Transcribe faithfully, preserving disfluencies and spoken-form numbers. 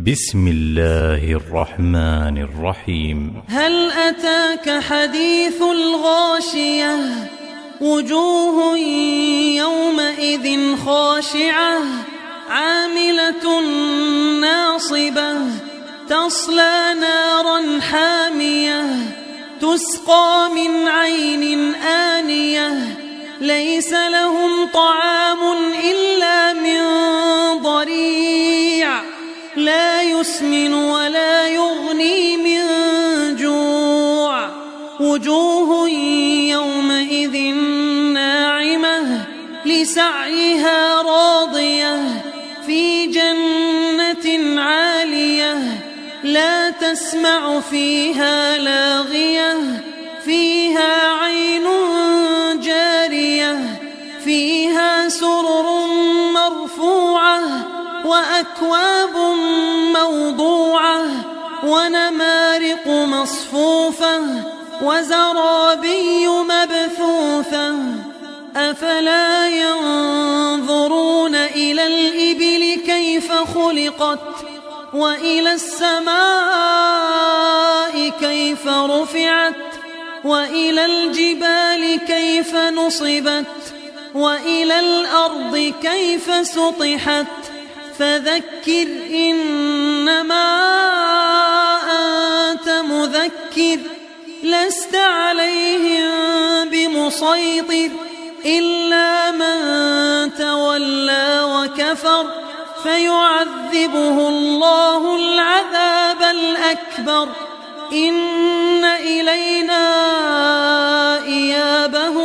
بسم الله الرحمن الرحيم. هل أتاك حديث الغاشية وجوه يومئذ خاشعة عاملة ناصبة تصلى نارا حامية تسقى من عين آنية ليس لهم طعام إلا من ضريع لا يسمن ولا يغني من جوع وجوه يومئذ ناعمة لسعيها راضية في جنة عالية لا تسمع فيها لاغية فيها عين جارية فيها سرر مرفوعة وأكواب موضوعة ونمارق مصفوفة وزرابي مبثوثة أفلا ينظرون إلى الإبل كيف خلقت وإلى السماء كيف رفعت وإلى الجبال كيف نصبت وإلى الأرض كيف سطحت فذكر إنما أنت مذكر لست عليهم بمسيطر إلا من تولى وكفر فيعذبه الله العذاب الأكبر إن إلينا إيابهم